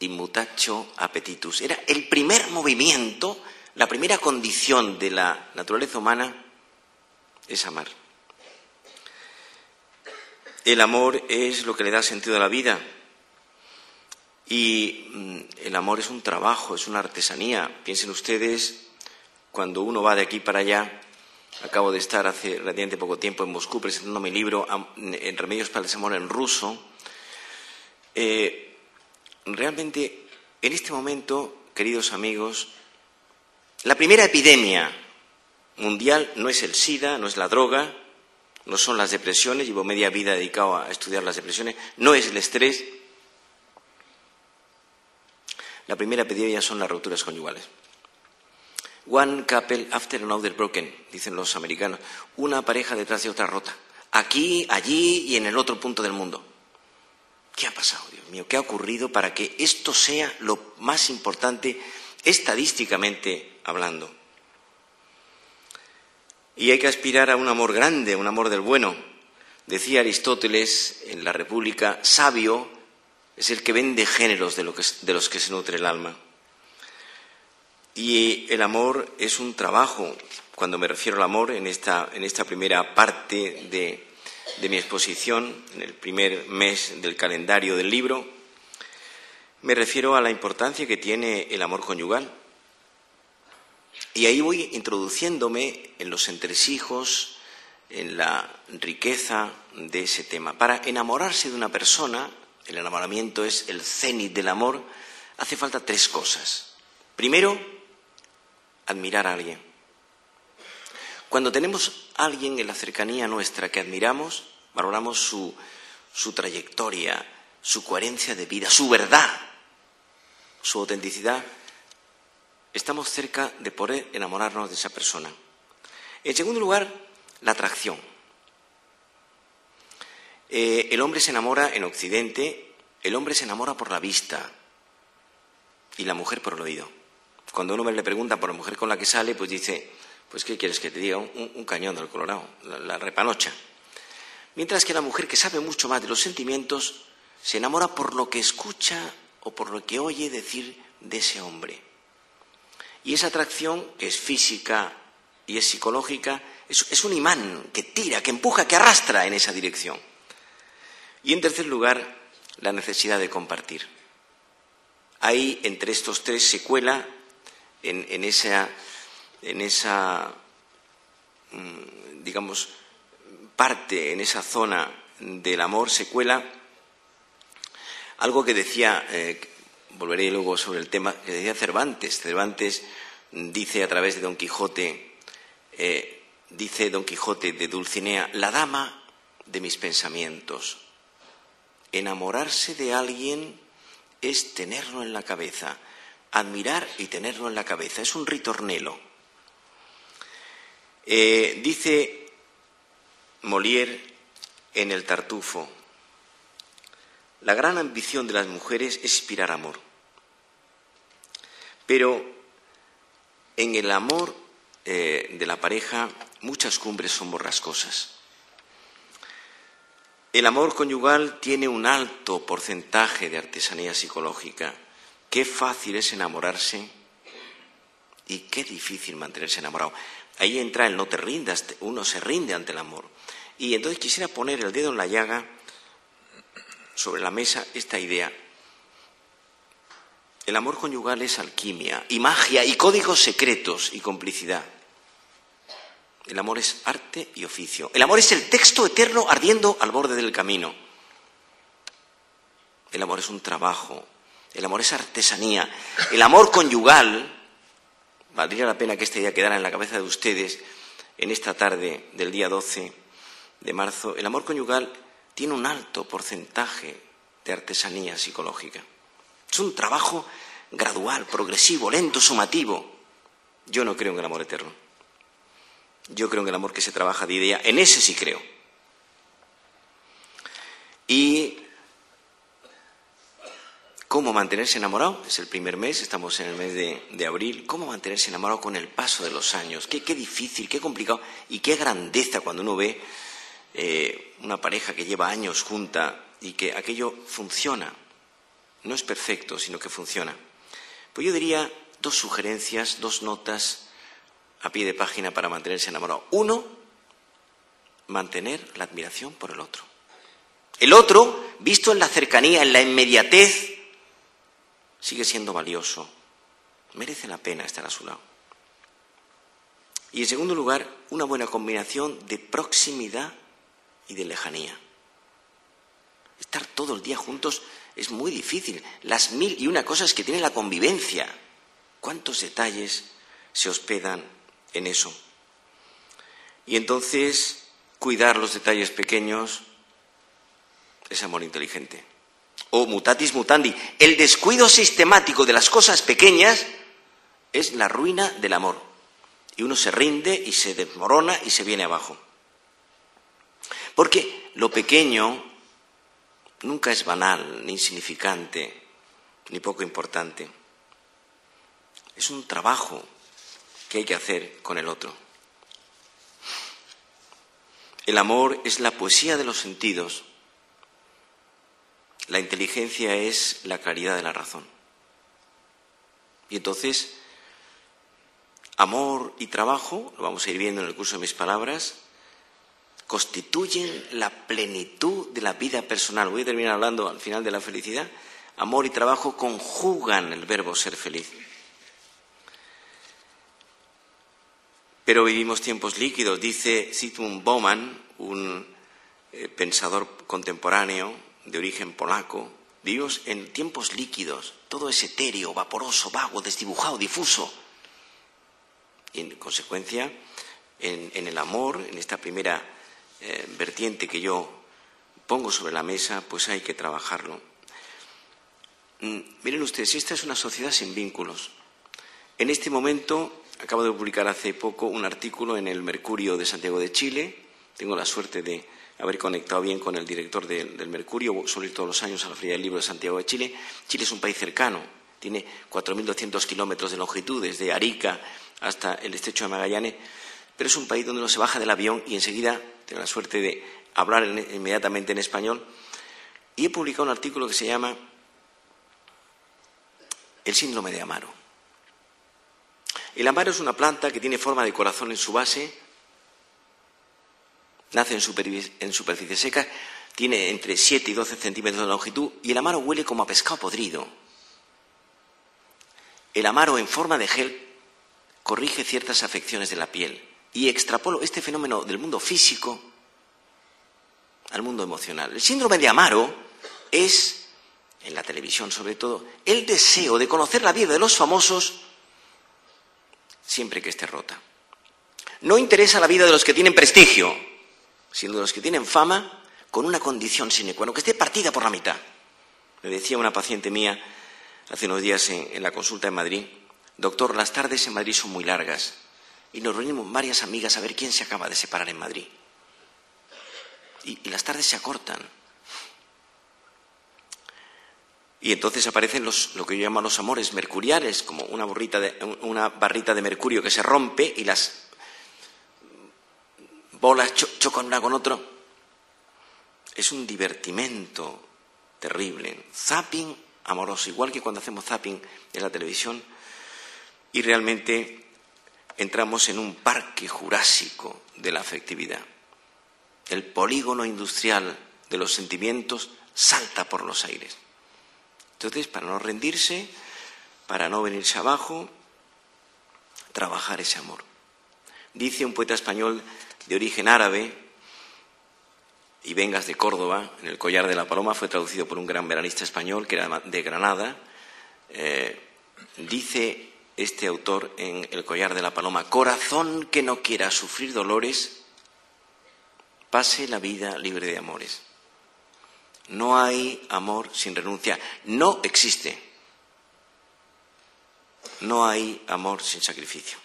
mutatio appetitus. Era el primer movimiento, la primera condición de la naturaleza humana es amar. El amor es lo que le da sentido a la vida. Y el amor es un trabajo, es una artesanía. Piensen ustedes, cuando uno va de aquí para allá, acabo de estar hace relativamente poco tiempo en Moscú presentando mi libro en Remedios para el desamor en ruso. Realmente, en este momento, queridos amigos, la primera epidemia mundial no es el SIDA, no es la droga, no son las depresiones, llevo media vida dedicado a estudiar las depresiones, no es el estrés. La primera epidemia son las rupturas conyugales. One couple after another broken, dicen los americanos. Una pareja detrás de otra rota. Aquí, allí y en el otro punto del mundo. ¿Qué ha pasado, Dios mío? ¿Qué ha ocurrido para que esto sea lo más importante estadísticamente hablando? Y hay que aspirar a un amor grande, un amor del bueno. Decía Aristóteles en la República, sabio es el que vende géneros de los que se nutre el alma. Y el amor es un trabajo. Cuando me refiero al amor, en esta primera parte de mi exposición, en el primer mes del calendario del libro, me refiero a la importancia que tiene el amor conyugal. Y ahí voy introduciéndome en los entresijos, en la riqueza de ese tema. Para enamorarse de una persona, el enamoramiento es el cénit del amor, hace falta tres cosas. Primero, admirar a alguien. Cuando tenemos a alguien en la cercanía nuestra que admiramos, valoramos su trayectoria, su coherencia de vida, su verdad, su autenticidad, estamos cerca de poder enamorarnos de esa persona. En segundo lugar, la atracción. El hombre se enamora en Occidente, el hombre se enamora por la vista y la mujer por el oído. Cuando uno le pregunta por la mujer con la que sale, pues dice, pues ¿qué quieres que te diga? Un cañón del Colorado, la repanocha. Mientras que la mujer, que sabe mucho más de los sentimientos, se enamora por lo que escucha o por lo que oye decir de ese hombre. Y esa atracción, que es física y es psicológica, es un imán que tira, que empuja, que arrastra en esa dirección. Y en tercer lugar, la necesidad de compartir. Ahí, entre estos tres, se cuela en esa digamos, parte, en esa zona del amor, se cuela algo que decía, volveré luego sobre el tema, que decía Cervantes. Cervantes dice a través de Don Quijote, dice Don Quijote de Dulcinea, la dama de mis pensamientos. Enamorarse de alguien es tenerlo en la cabeza, admirar y tenerlo en la cabeza. Es un ritornelo. Dice Molière en El Tartufo, la gran ambición de las mujeres es inspirar amor. Pero en el amor de la pareja muchas cumbres son borrascosas. El amor conyugal tiene un alto porcentaje de artesanía psicológica. Qué fácil es enamorarse y qué difícil mantenerse enamorado. Ahí entra el no te rindas, uno se rinde ante el amor. Y entonces quisiera poner el dedo en la llaga, sobre la mesa, esta idea. El amor conyugal es alquimia y magia y códigos secretos y complicidad. El amor es arte y oficio. El amor es el texto eterno ardiendo al borde del camino. El amor es un trabajo. El amor es artesanía. El amor conyugal, valdría la pena que esta idea quedara en la cabeza de ustedes en esta tarde del día 12 de marzo. El amor conyugal tiene un alto porcentaje de artesanía psicológica. Es un trabajo gradual, progresivo, lento, sumativo. Yo no creo en el amor eterno. Yo creo en el amor que se trabaja día a día. En ese sí creo. Y ¿cómo mantenerse enamorado? Es el primer mes, estamos en el mes de abril. ¿Cómo mantenerse enamorado con el paso de los años? Qué difícil, qué complicado y qué grandeza cuando uno ve una pareja que lleva años junta y que aquello funciona. no es perfecto, sino que funciona. Pues yo diría 2 sugerencias, 2 notas a pie de página para mantenerse enamorado. 1, mantener la admiración por el otro. El otro, visto en la cercanía, en la inmediatez, sigue siendo valioso. Merece la pena estar a su lado. Y en segundo lugar, una buena combinación de proximidad y de lejanía. Estar todo el día juntos es muy difícil. Las 1001 cosas que tiene la convivencia. ¿Cuántos detalles se hospedan en eso? Y entonces, cuidar los detalles pequeños es amor inteligente. O mutatis mutandi, el descuido sistemático de las cosas pequeñas es la ruina del amor. Y uno se rinde y se desmorona y se viene abajo. Porque lo pequeño nunca es banal, ni insignificante, ni poco importante. Es un trabajo que hay que hacer con el otro. El amor es la poesía de los sentidos. La inteligencia es la claridad de la razón. Y entonces, amor y trabajo, lo vamos a ir viendo en el curso de mis palabras, constituyen la plenitud de la vida personal. Voy a terminar hablando al final de la felicidad. Amor y trabajo conjugan el verbo ser feliz. Pero vivimos tiempos líquidos, dice Zygmunt Bauman, un pensador contemporáneo de origen polaco. Vivimos en tiempos líquidos, todo es etéreo, vaporoso, vago, desdibujado, difuso. Y en consecuencia, en el amor, en esta primera vertiente que yo pongo sobre la mesa, pues hay que trabajarlo. Miren ustedes, esta es una sociedad sin vínculos. En este momento, acabo de publicar hace poco un artículo en el Mercurio de Santiago de Chile. Tengo la suerte de haber conectado bien con el director del Mercurio. Suelo ir todos los años a la Feria del Libro de Santiago de Chile. Chile es un país cercano. Tiene 4.200 kilómetros de longitud, desde Arica hasta el estrecho de Magallanes. Pero es un país donde uno se baja del avión y enseguida tengo la suerte de hablar inmediatamente en español. Y he publicado un artículo que se llama El síndrome de Amaro. El amaro es una planta que tiene forma de corazón en su base, nace en superficie seca, tiene entre 7 y 12 centímetros de longitud y el amaro huele como a pescado podrido. El amaro en forma de gel corrige ciertas afecciones de la piel y extrapolo este fenómeno del mundo físico al mundo emocional. El síndrome de Amaro es, en la televisión sobre todo, el deseo de conocer la vida de los famosos siempre que esté rota. No interesa la vida de los que tienen prestigio, sino de los que tienen fama con una condición sine qua non, que esté partida por la mitad. Me decía una paciente mía hace unos días en la consulta en Madrid: doctor, las tardes en Madrid son muy largas y nos reunimos varias amigas a ver quién se acaba de separar en Madrid. Y las tardes se acortan. Y entonces aparecen lo que yo llamo los amores mercuriales, como una barrita de mercurio que se rompe y las bolas chocan una con otro. Es un divertimento terrible. Zapping amoroso, igual que cuando hacemos zapping en la televisión, y realmente entramos en un parque jurásico de la afectividad. El polígono industrial de los sentimientos salta por los aires. Entonces, para no rendirse, para no venirse abajo, trabajar ese amor. Dice un poeta español de origen árabe, y vengas de Córdoba, en El collar de la paloma, fue traducido por un gran veranista español que era de Granada. Dice este autor en El collar de la paloma: corazón que no quiera sufrir dolores, pase la vida libre de amores. No hay amor sin renuncia. No existe. No hay amor sin sacrificio.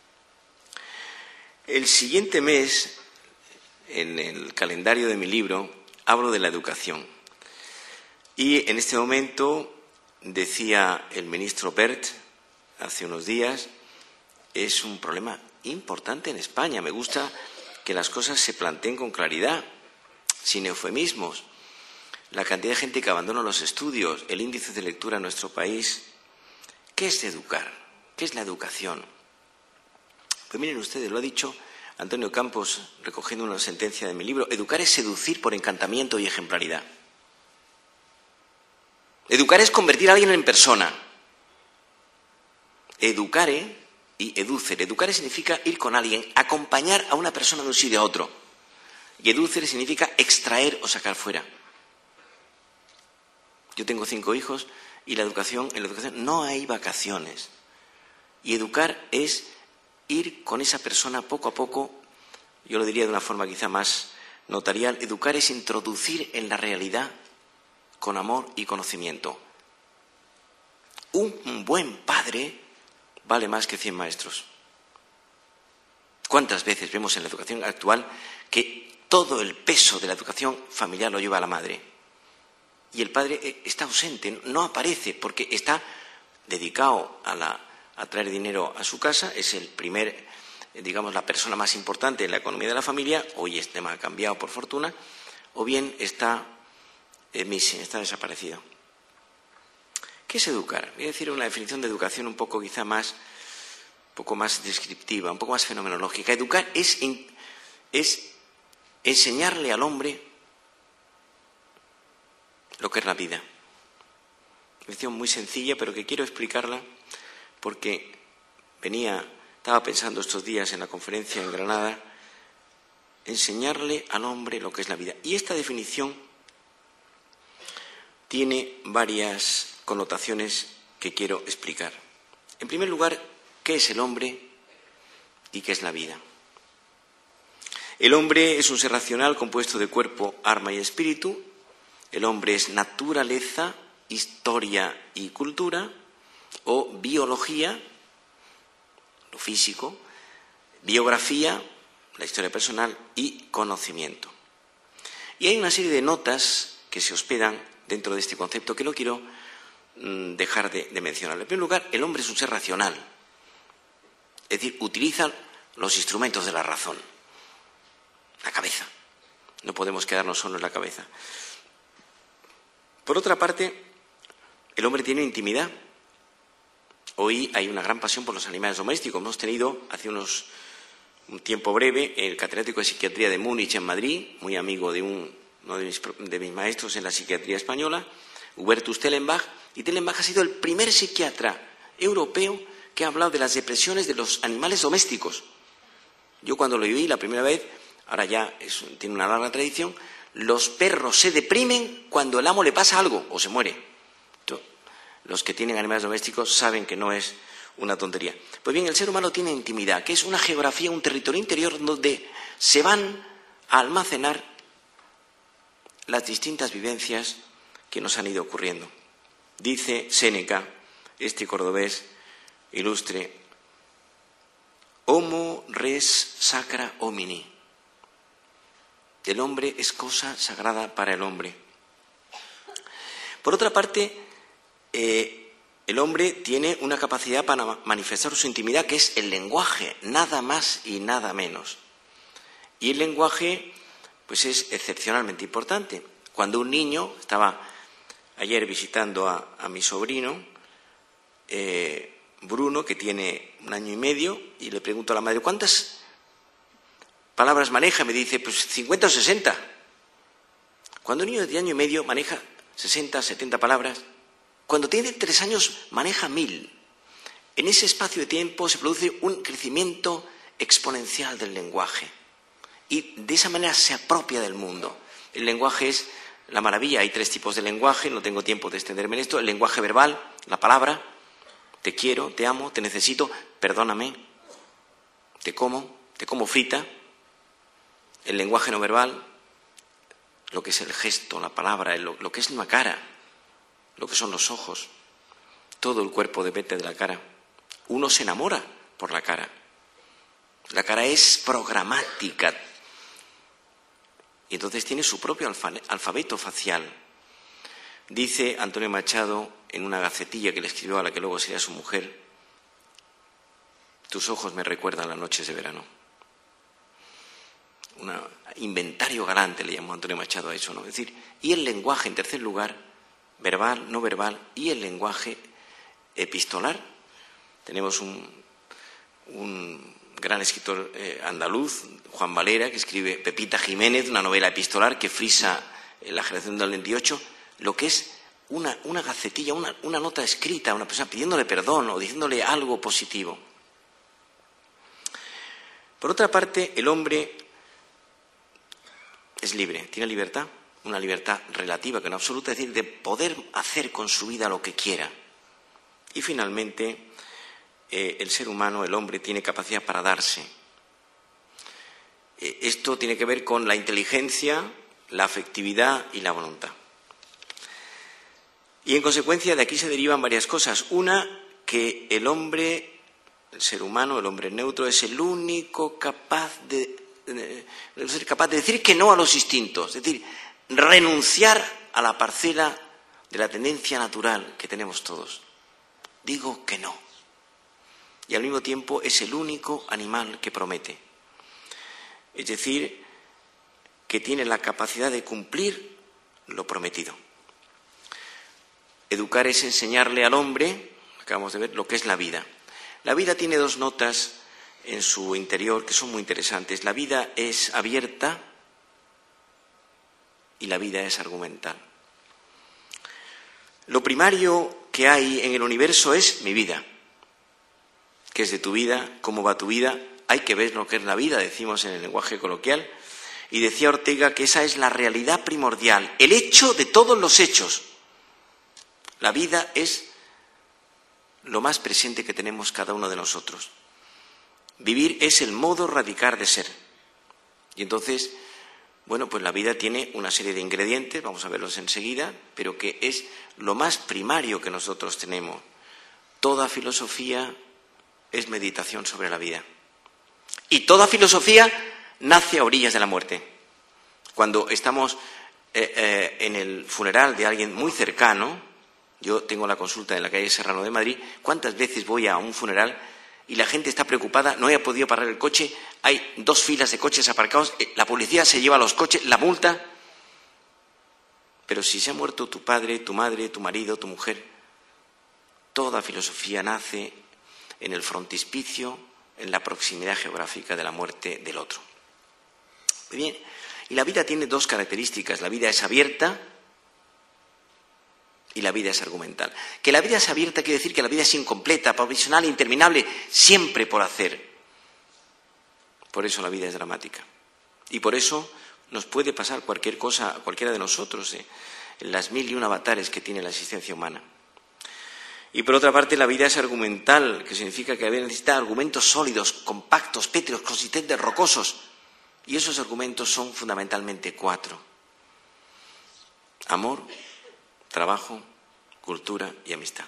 El siguiente mes, en el calendario de mi libro, hablo de la educación. Y en este momento, decía el ministro Wert hace unos días, es un problema importante en España. Me gusta que las cosas se planteen con claridad, sin eufemismos. la cantidad de gente que abandona los estudios, el índice de lectura en nuestro país. ¿Qué es educar? ¿Qué es la educación? Pues miren ustedes, lo ha dicho Antonio Campos, recogiendo una sentencia de mi libro: educar es seducir por encantamiento y ejemplaridad. Educar es convertir a alguien en persona. Educare y educere. Educare significa ir con alguien, acompañar a una persona de un sitio a otro. Y educere significa extraer o sacar fuera. Yo tengo 5 hijos y en la educación no hay vacaciones. Y educar es ir con esa persona poco a poco, yo lo diría de una forma quizá más notarial. Educar es introducir en la realidad con amor y conocimiento. Un buen padre vale más que 100 maestros. ¿Cuántas veces vemos en la educación actual que todo el peso de la educación familiar lo lleva la madre? Y el padre está ausente, no aparece, porque está dedicado a traer dinero a su casa, es el primer, digamos, la persona más importante en la economía de la familia. Hoy este tema ha cambiado por fortuna, o bien está desaparecido. ¿Qué es educar? Voy a decir una definición de educación un poco quizá más, un poco más descriptiva, un poco más fenomenológica. Educar es enseñarle al hombre lo que es la vida. Una definición muy sencilla, pero que quiero explicarla porque estaba pensando estos días en la conferencia en Granada, enseñarle al hombre lo que es la vida. Y esta definición tiene varias connotaciones que quiero explicar. En primer lugar, ¿qué es el hombre y qué es la vida? El hombre es un ser racional compuesto de cuerpo, alma y espíritu. El hombre es naturaleza, historia y cultura, o biología, lo físico, biografía, la historia personal, y conocimiento. Y hay una serie de notas que se hospedan dentro de este concepto que no quiero dejar de mencionar. En primer lugar, el hombre es un ser racional, es decir, utiliza los instrumentos de la razón, la cabeza. No podemos quedarnos solo en la cabeza. Por otra parte, el hombre tiene intimidad. Hoy hay una gran pasión por los animales domésticos. Hemos tenido hace un tiempo breve el catedrático de psiquiatría de Múnich en Madrid, muy amigo de uno de mis maestros en la psiquiatría española, Hubertus Tellenbach, y Tellenbach ha sido el primer psiquiatra europeo que ha hablado de las depresiones de los animales domésticos. Yo cuando lo oí la primera vez, ahora ya tiene una larga tradición, los perros se deprimen cuando el amo le pasa algo o se muere. Los que tienen animales domésticos saben que no es una tontería. Pues bien, el ser humano tiene intimidad, que es una geografía, un territorio interior donde se van a almacenar las distintas vivencias que nos han ido ocurriendo. Dice Séneca, este cordobés ilustre: Homo res sacra homini. El hombre es cosa sagrada para el hombre. Por otra parte, el hombre tiene una capacidad para manifestar su intimidad, que es el lenguaje, nada más y nada menos. Y el lenguaje, pues, es excepcionalmente importante. Cuando un niño, estaba ayer visitando a mi sobrino, Bruno, que tiene 1 año y medio, y le pregunto a la madre: ¿cuántas palabras maneja? Me dice: pues 50 o 60. Cuando un niño de 1 año y medio maneja 60, 70 palabras, cuando tiene 3 años maneja 1000. En ese espacio de tiempo se produce un crecimiento exponencial del lenguaje y de esa manera se apropia del mundo. El lenguaje es la maravilla. Hay 3 tipos de lenguaje, no tengo tiempo de extenderme en esto. El lenguaje verbal, la palabra: te quiero, te amo, te necesito, perdóname, te como frita. El lenguaje no verbal, lo que es el gesto, la palabra, lo que es una cara, lo que son los ojos. Todo el cuerpo depende de la cara. Uno se enamora por la cara. La cara es programática. Y entonces tiene su propio alfabeto facial. Dice Antonio Machado en una gacetilla que le escribió a la que luego sería su mujer: tus ojos me recuerdan las noches de verano. inventario galante, le llamó Antonio Machado a eso, ¿no? Es decir, y el lenguaje, en tercer lugar, verbal, no verbal, y el lenguaje epistolar. Tenemos un gran escritor andaluz, Juan Valera, que escribe Pepita Jiménez, una novela epistolar que frisa la generación del 28, lo que es una gacetilla, una nota escrita a una persona pidiéndole perdón o diciéndole algo positivo. Por otra parte, el hombre es libre, tiene libertad, una libertad relativa, que no absoluta, es decir, de poder hacer con su vida lo que quiera. Y finalmente, el ser humano, el hombre, tiene capacidad para darse. Esto tiene que ver con la inteligencia, la afectividad y la voluntad. Y en consecuencia de aquí se derivan varias cosas. Una, que el hombre, el ser humano, el hombre neutro, es el único capaz de decir que no a los instintos, es decir, renunciar a la parcela de la tendencia natural que tenemos todos. Digo que no. Y al mismo tiempo es el único animal que promete. Es decir, que tiene la capacidad de cumplir lo prometido. Educar es enseñarle al hombre, acabamos de ver, lo que es la vida. La vida tiene dos notas en su interior que son muy interesantes. La vida es abierta y la vida es argumental. Lo primario que hay en el universo es mi vida. ¿Qué es de tu vida? ¿Cómo va tu vida? Hay que ver lo que es la vida, decimos en el lenguaje coloquial. Y decía Ortega que esa es la realidad primordial, el hecho de todos los hechos. La vida es lo más presente que tenemos cada uno de nosotros. Vivir es el modo radical de ser. Y entonces, bueno, pues la vida tiene una serie de ingredientes, vamos a verlos enseguida, pero que es lo más primario que nosotros tenemos. Toda filosofía es meditación sobre la vida. Y toda filosofía nace a orillas de la muerte. Cuando estamos en el funeral de alguien muy cercano, yo tengo la consulta en la calle Serrano de Madrid, ¿cuántas veces voy a un funeral y la gente está preocupada, no he podido parar el coche, hay 2 filas de coches aparcados, la policía se lleva los coches, la multa? Pero si se ha muerto tu padre, tu madre, tu marido, tu mujer, toda filosofía nace en el frontispicio, en la proximidad geográfica de la muerte del otro. Muy bien, y la vida tiene 2 características, la vida es abierta y la vida es argumental. Que la vida es abierta quiere decir que la vida es incompleta, provisional, interminable, siempre por hacer. Por eso la vida es dramática. Y por eso nos puede pasar cualquier cosa a cualquiera de nosotros, en las 1001 avatares que tiene la existencia humana. Y por otra parte la vida es argumental, que significa que la vida necesita argumentos sólidos, compactos, pétreos, consistentes, rocosos. Y esos argumentos son fundamentalmente 4. Amor, trabajo, cultura y amistad.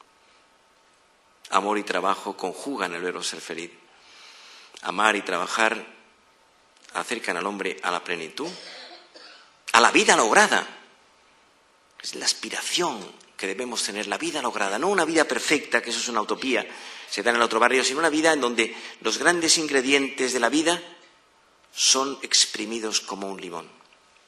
Amor y trabajo conjugan el verbo ser feliz. Amar y trabajar acercan al hombre a la plenitud, a la vida lograda. Es la aspiración que debemos tener, la vida lograda, no una vida perfecta, que eso es una utopía, se da en el otro barrio, sino una vida en donde los grandes ingredientes de la vida son exprimidos como un limón.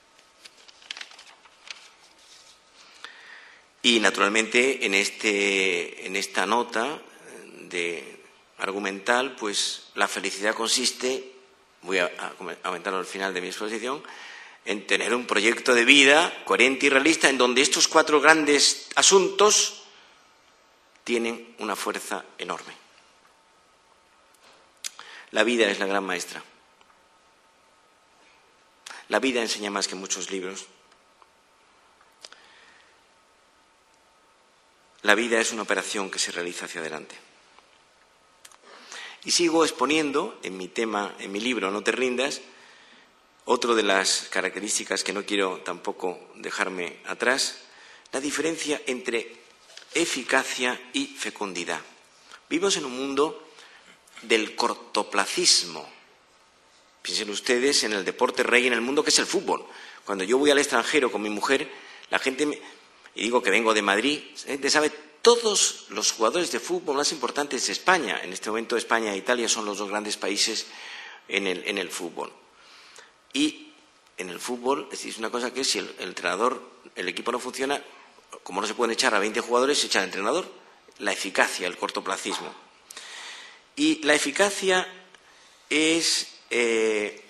Y naturalmente en esta nota de argumental, pues la felicidad consiste, voy a comentarlo al final de mi exposición, en tener un proyecto de vida coherente y realista en donde estos 4 grandes asuntos tienen una fuerza enorme. La vida es la gran maestra. La vida enseña más que muchos libros. La vida es una operación que se realiza hacia adelante. Y sigo exponiendo en mi tema, en mi libro No te rindas, otro de las características que no quiero tampoco dejarme atrás, la diferencia entre eficacia y fecundidad. Vivimos en un mundo del cortoplacismo. Piensen ustedes en el deporte rey en el mundo que es el fútbol. Cuando yo voy al extranjero con mi mujer, la gente y digo que vengo de Madrid, sabe todos los jugadores de fútbol más importantes de España. En este momento España e Italia son los 2 grandes países en el fútbol. Y en el fútbol es una cosa que si el entrenador, el equipo no funciona, como no se pueden echar a 20 jugadores, se echa al entrenador. La eficacia, el cortoplacismo. Y la eficacia es